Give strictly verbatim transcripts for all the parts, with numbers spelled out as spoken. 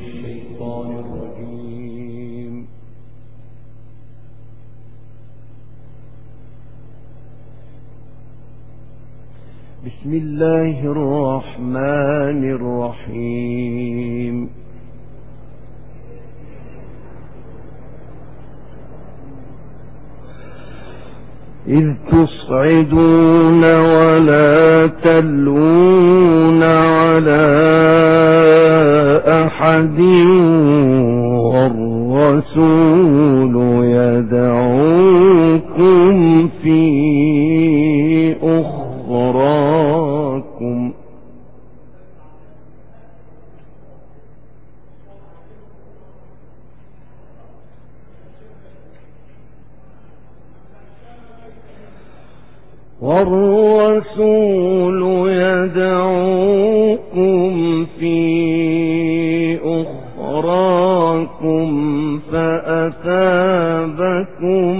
الشيطان الرجيم. بسم الله الرحمن الرحيم. إذ تصعدون ولا تلوون على أحد والرسول يدعوكم في أخراكم والرسول يدعوكم في أخراكم فأثابكم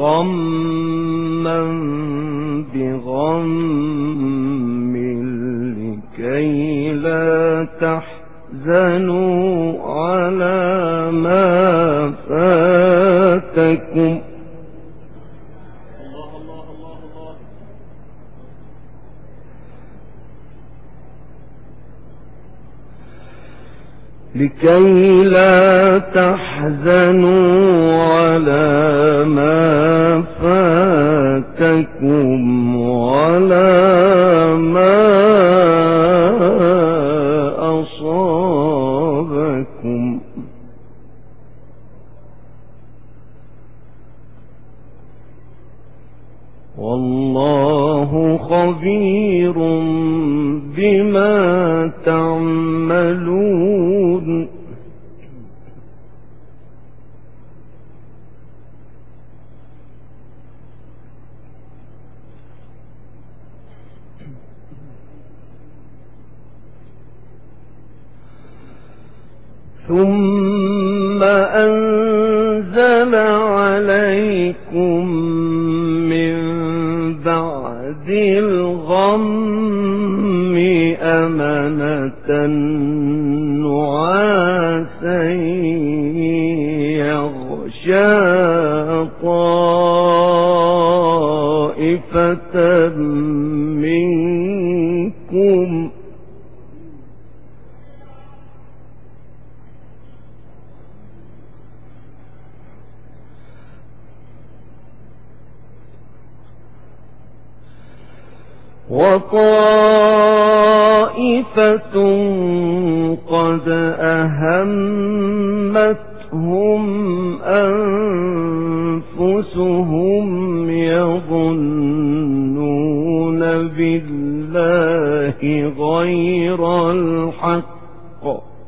غما بغم لكي لا تحزنوا على ما فاتكم لكي لا تحزنوا على ما فاتكم ولا ما أصابكم والله خبير بما تعملون. ثم أنزل عليكم من بعد الغم أمنة نعاسا يغشى طائفة منكم وطائفة قد أهمتهم أنفسهم يظنون بالله غير الحق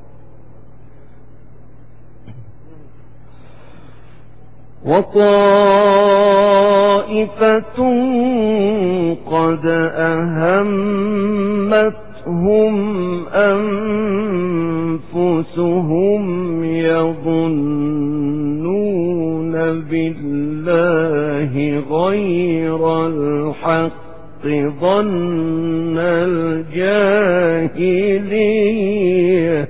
وطائفة قد أهمتهم أنفسهم يظنون بالله غير الحق ظن الجاهلية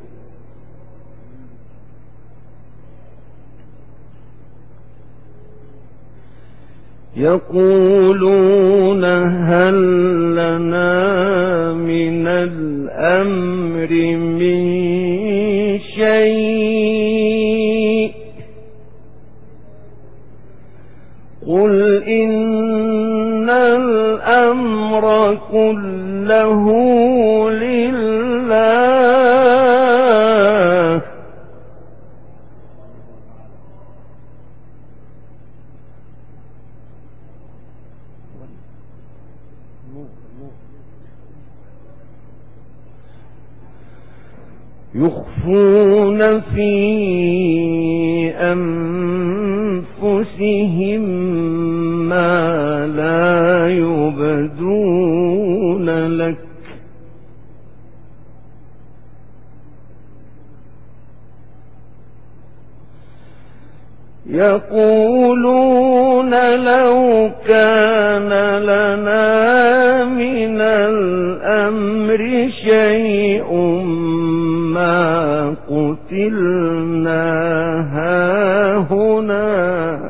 يقولون هل لنا من الأمر من شيء قل إن الأمر كله لله يخفون في أنفسهم ما لا يبدون لك يقولون لو كان لنا من الأمر شيء ما لقتلنا هاهنا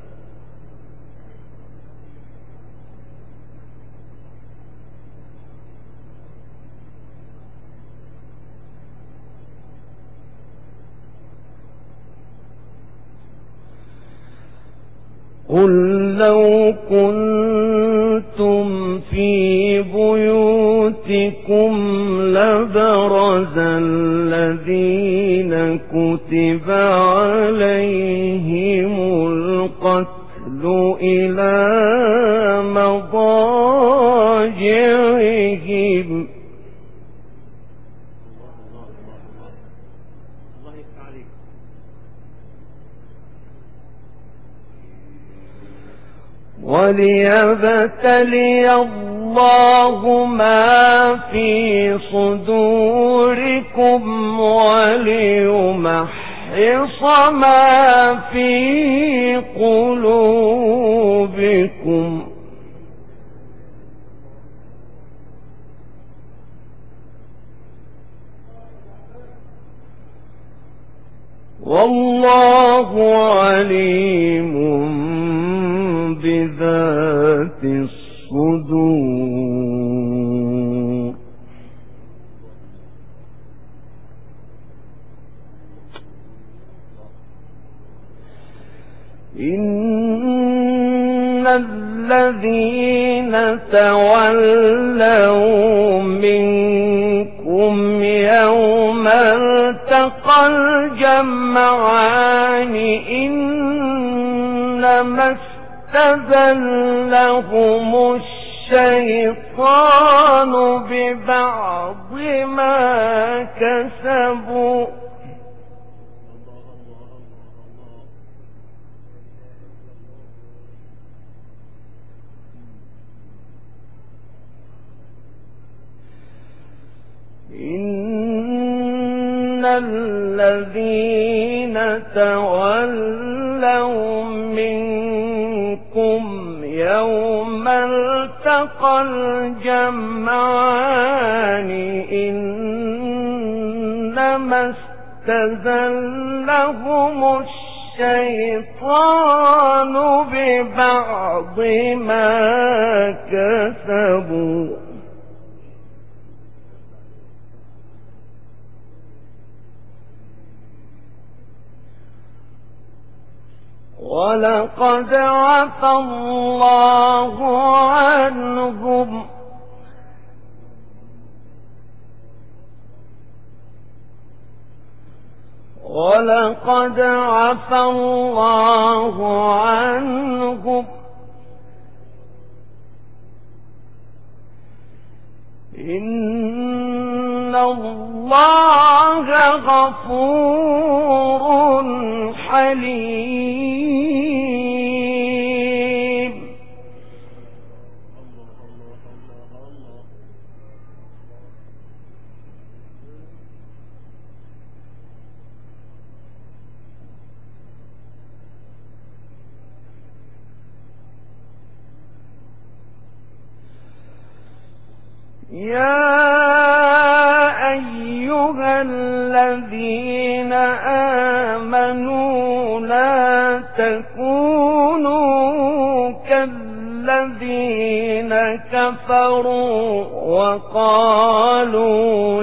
قل لو كنتم في بيوتكم لبرز الذين كتب عليهم القتل إلى مضاجعهم وليبتلي الله ما في صدوركم وليمحص ما في قلوبكم والله عليم بذات الصدور. إن الذين تولوا منكم يوم التقى الجمعان إنما استزلهم الشيطان ببعض ما كسبوا إن الذين تولوا منكم يوم التقى الجمعان إنما استزلهم الشيطان ببعض ما كسبوا ولقد عفى الله عنهم ولقد عفى الله عنهم إن الله غفور حليم. يا أيها الذين آمنوا لا تكونوا كالذين كفروا وقالوا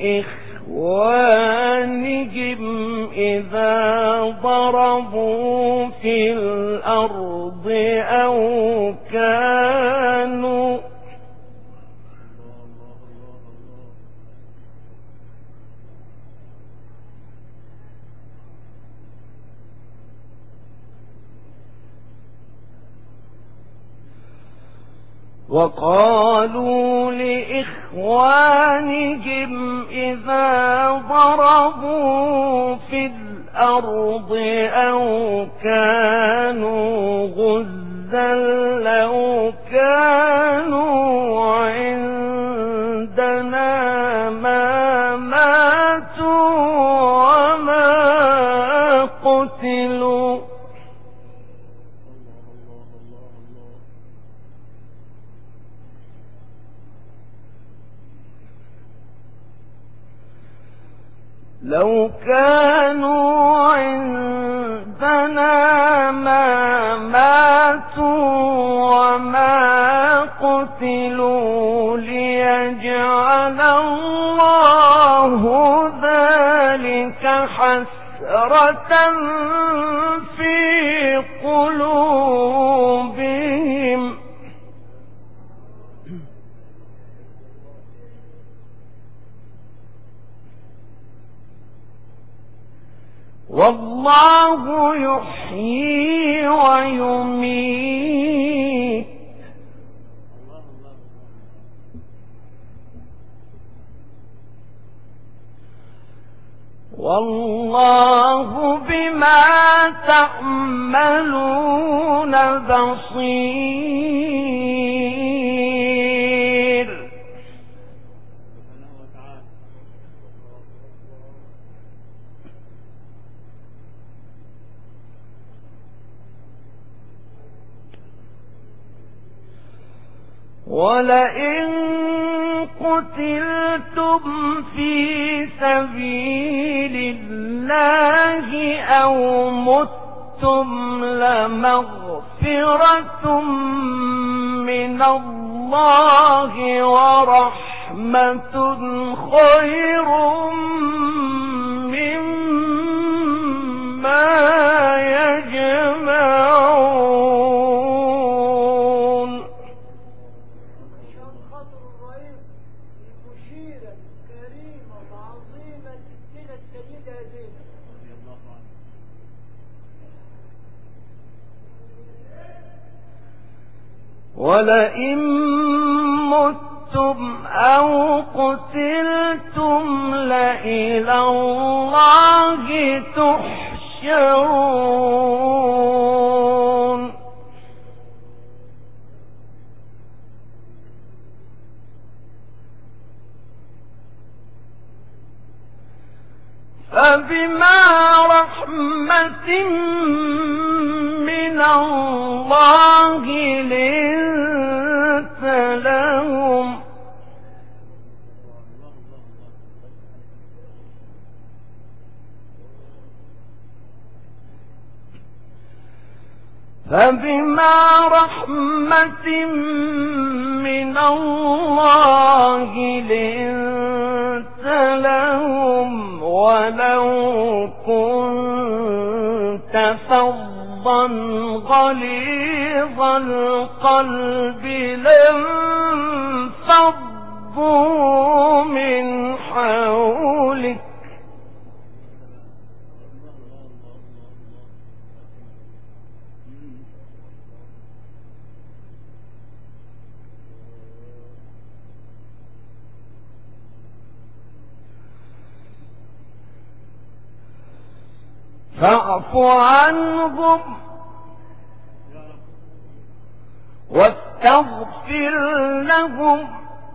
لإخوانهم إذا ضربوا في الأرض أو كانوا وقالوا لإخوانهم إذا ضربوا في الأرض أو كانوا غزا لو كانوا عندنا ما ماتوا وما قتلوا لو كانوا عندنا ما ماتوا وما قتلوا ليجعل الله ذلك حسرة في قلوبهم والله يحيي ويميت والله بما تعملون بصير. ولئن قتلتم في سبيل الله أو متم لمغفرة من الله ورحمة خير مما يجمعون. ولئن متم أو قتلتم لإلى الله تحشرون. فبما رحمة من الله لنت لهم فبما رحمة من الله لنت لهم ولو كنت فظا غليظ القلب لانفضوا من حولك فاعف عنهم واستغفر لهم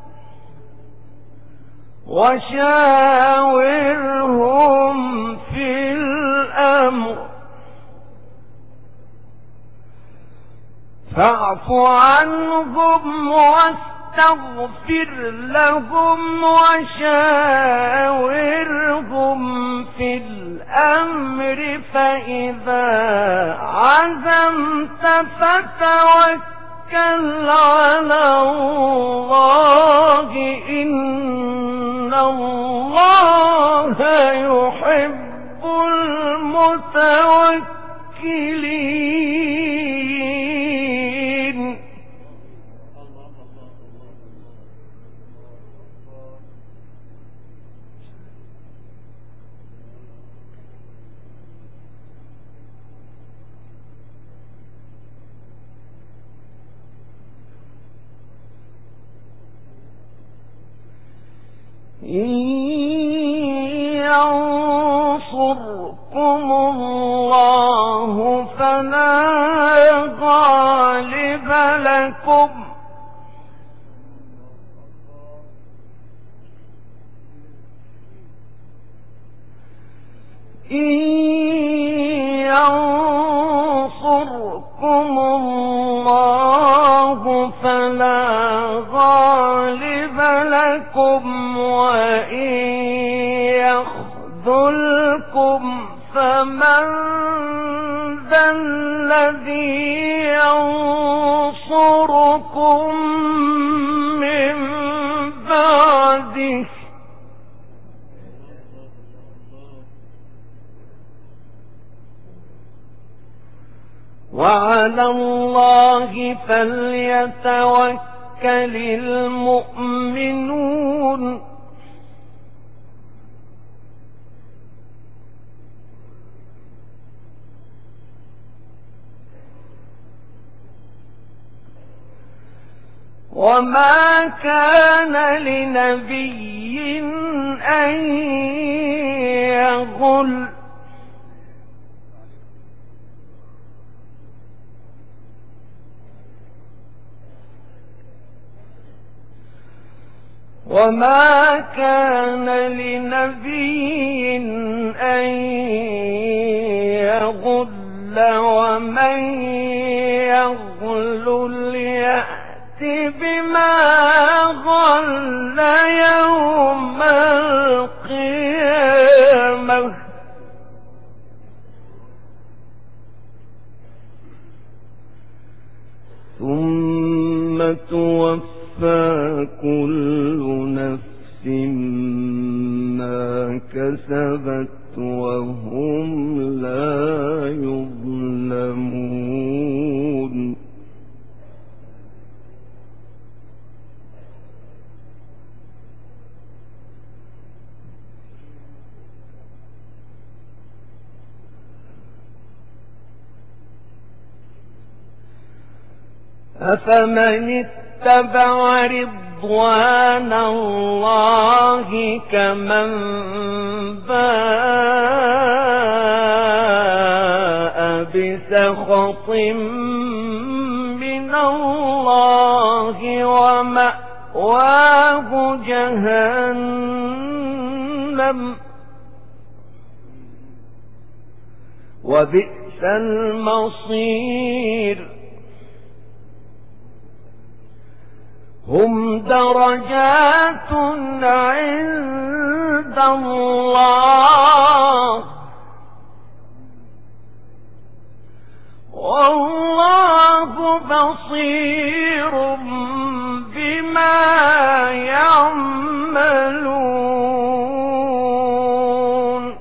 وشاورهم في الأمر فاعف عنهم واستغفر لهم وشاورهم في الأمر فإذا عزمت فتوكل على الله إن الله يحب المتوكلين. إن ينصركم الله فلا غالب لكم إن ينصركم الله فلا غالب لكم وإن يخذلكم فمن ذا الذي ينصركم من بعده وعلى الله فليتوكل المؤمنون. وما كان لنبي أن يغل وما كان لنبي أن يغل ومن يغل يأت بما غل يوم القيامة ثم توفى كل نفس ما كسبت وهم لا يظلمون. أفمن اتبع رضوان الله كمن باء بسخط من الله ومأواه جهنم وبئس المصير. هم درجات عند الله والله بصير بما يعملون.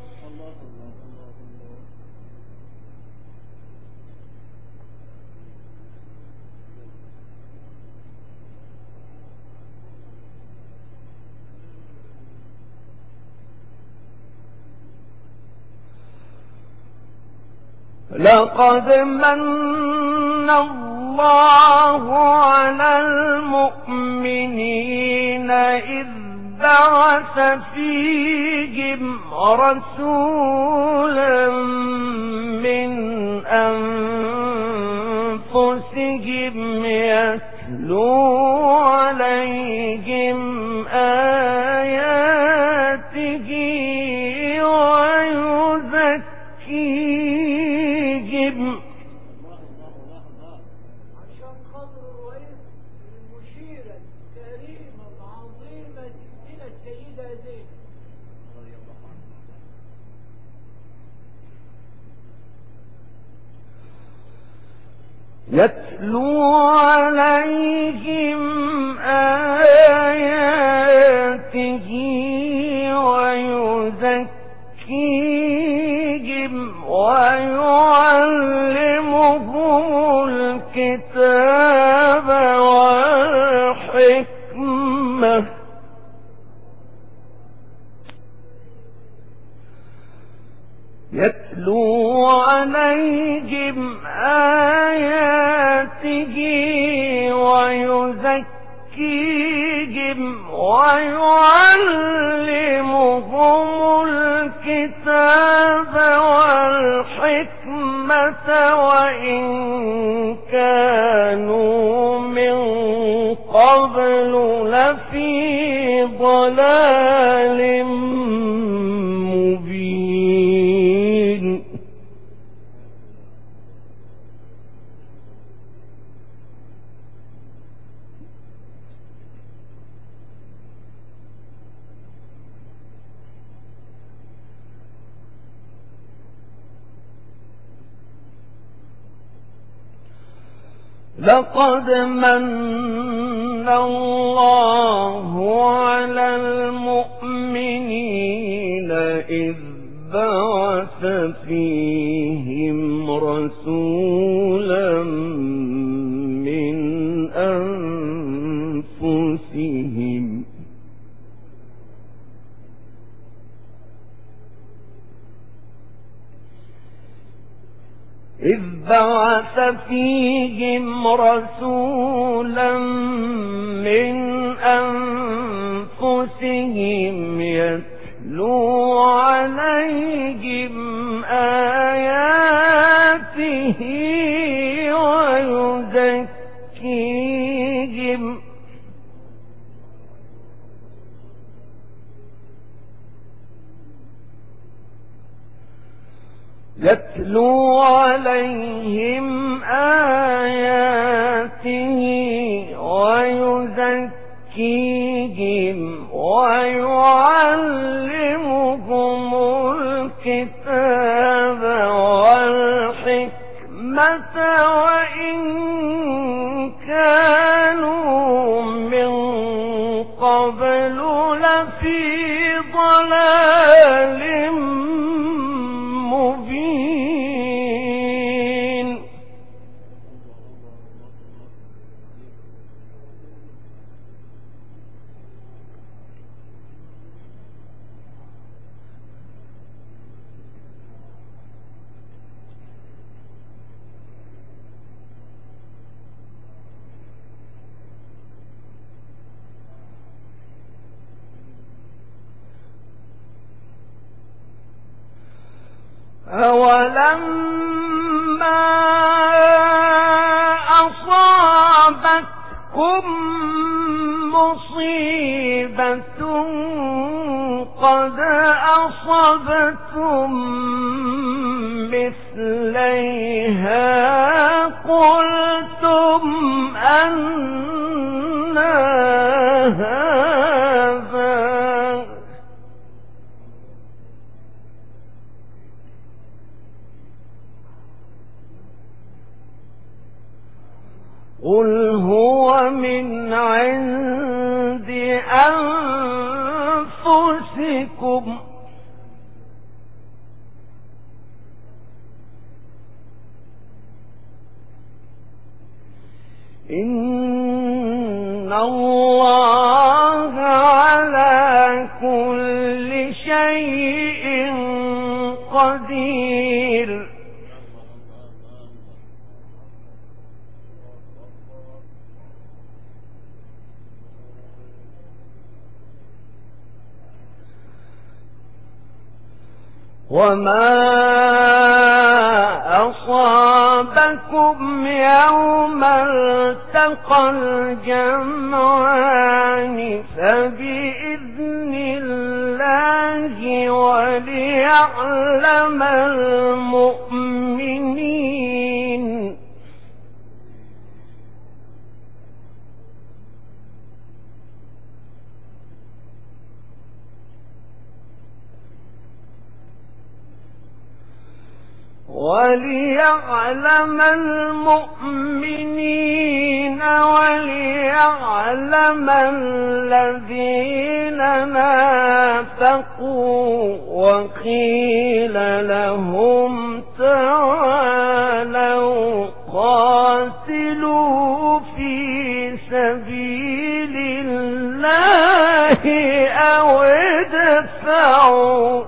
لقد من الله على المؤمنين إذ بعث فيهم رسولا من أنفسهم يتلو عليهم آياته ويزكيهم عشان خاطر الرئيس المشيرة الكريمة العظيمة ستنا السيدة زينب رضي الله عنها يتلو عليهم آياته ويزكيهم ويعلمهم الكتاب والحكمة يتلو عليهم آياته ويزكيهم ويعلمهم الكتاب والحكمة وإن كانوا من قبل لفي ضلال مبين. لقد من الله على المؤمنين إذ بعث فيهم رسولا من أنفسهم إذ بعث فيهم رسولا من أنفسهم يتلو عليهم آياته ويزكيهم يتلو عليهم آياته ويزكيهم ويعلمهم الكتاب والحكمة وإن كانوا من قبل لفي ضلال مبين. أولما أصابتكم مصيبة قد أصبتم مثليها قلتم أنى هذا قل هو من عند أنفسكم إن الله على كل شيء قدير. وما أصابكم يوم التقى الجمعان فبإذن الله وليعلم المؤمنين. وليعلم المؤمنين وليعلم الذين نافقوا وقيل لهم تعالوا قاتلوا في سبيل الله أو ادفعوا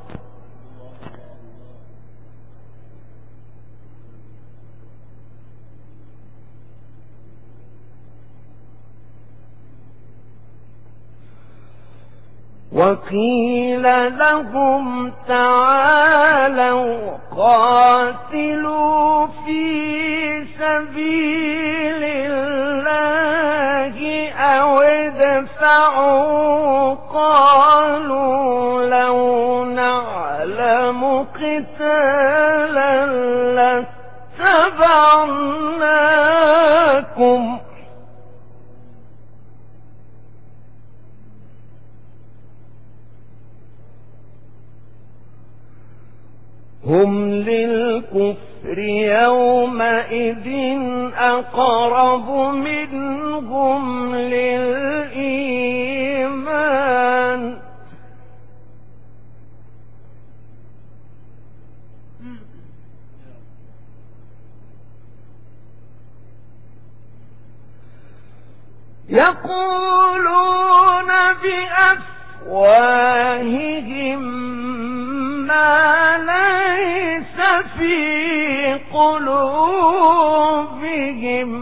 وقيل لهم تعالوا قاتلوا في سبيل الله أو ادفعوا قالوا لو نعلم قتالا لاتبعناكم هم للكفار الكفر يومئذ أقرب منهم للإيمان يقولون بأفواههم ما ليس في قلوبهم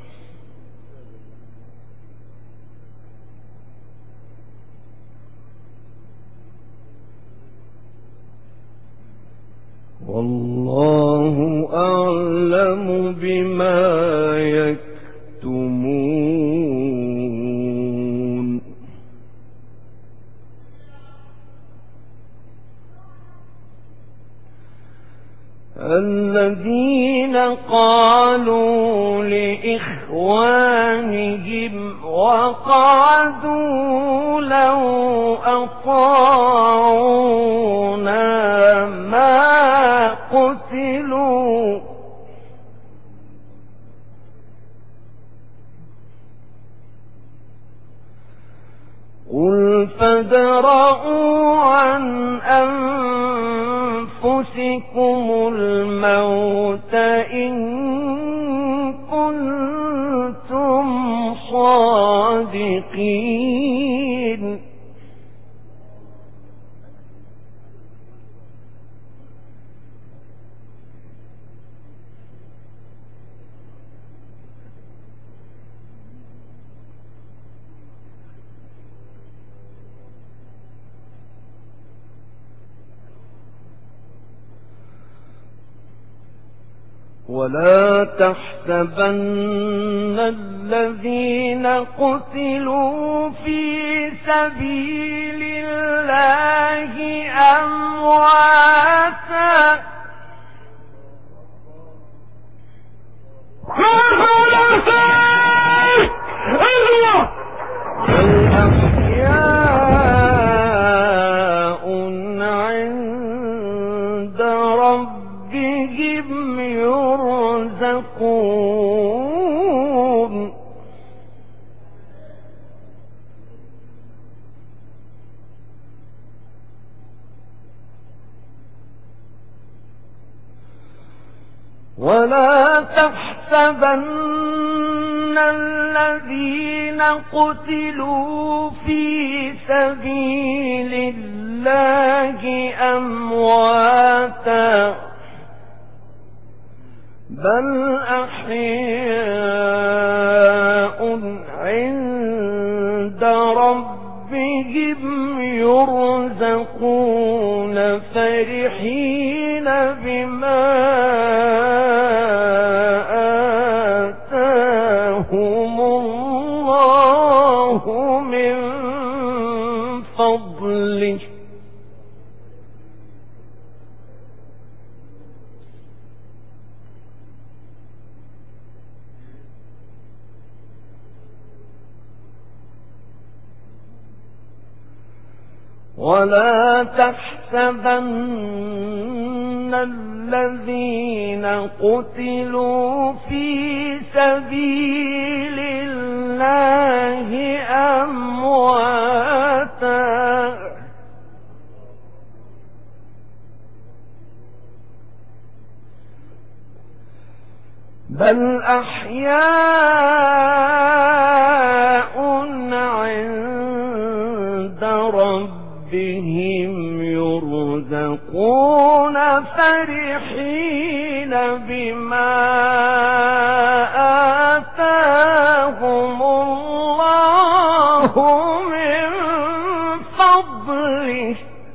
والله أعلم بما يكتمون الذين قالوا لإخوانهم وقعدوا لو أطاعونا ما قتلوا قل فادرءوا عن أنفسكم الموت إن كنتم صادقين ولا تحسبن الذين قتلوا في سبيل الله أمواتا أحياء عند ربهم يرزقون ولا تحسبن الذين قتلوا في سبيل الله أمواتا بل أحياء عند ربهم يرزقون فرحين بما آتاهم الله من فضله ولا تحسبن الذين قتلوا في سبيل الله أمواتا بل أحياء عند ربهم بهم يرزقون فرحين بما آتاهم الله من فضله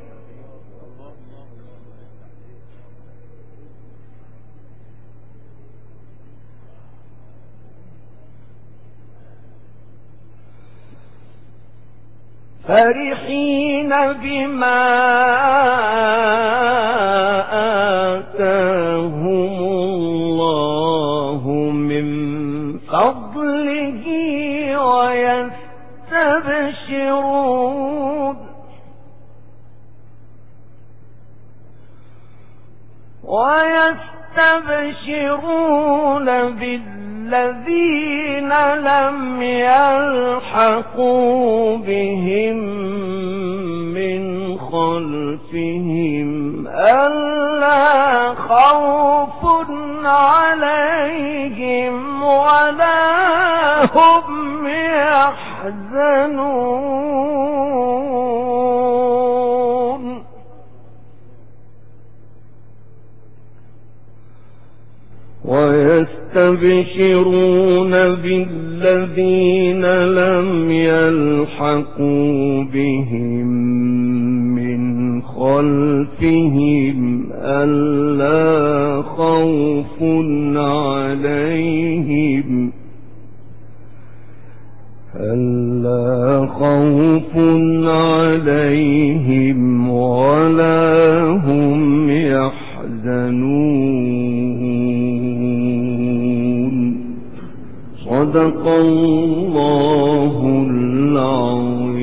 فرحين بما آتاهم الله من فضله ويستبشرون ويستبشرون ويستبشرون بالذين لم يلحقوا بهم من خلفهم ألا خوف عليهم ولا هم يحزنون ويستبشرون بالذين لم يلحقوا بهم من خلفهم ألا خوف عليهم ألا خوف عليهم ولا هم يحزنون. صدق الله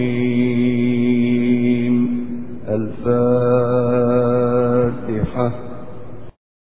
العظيم. الفاتحة.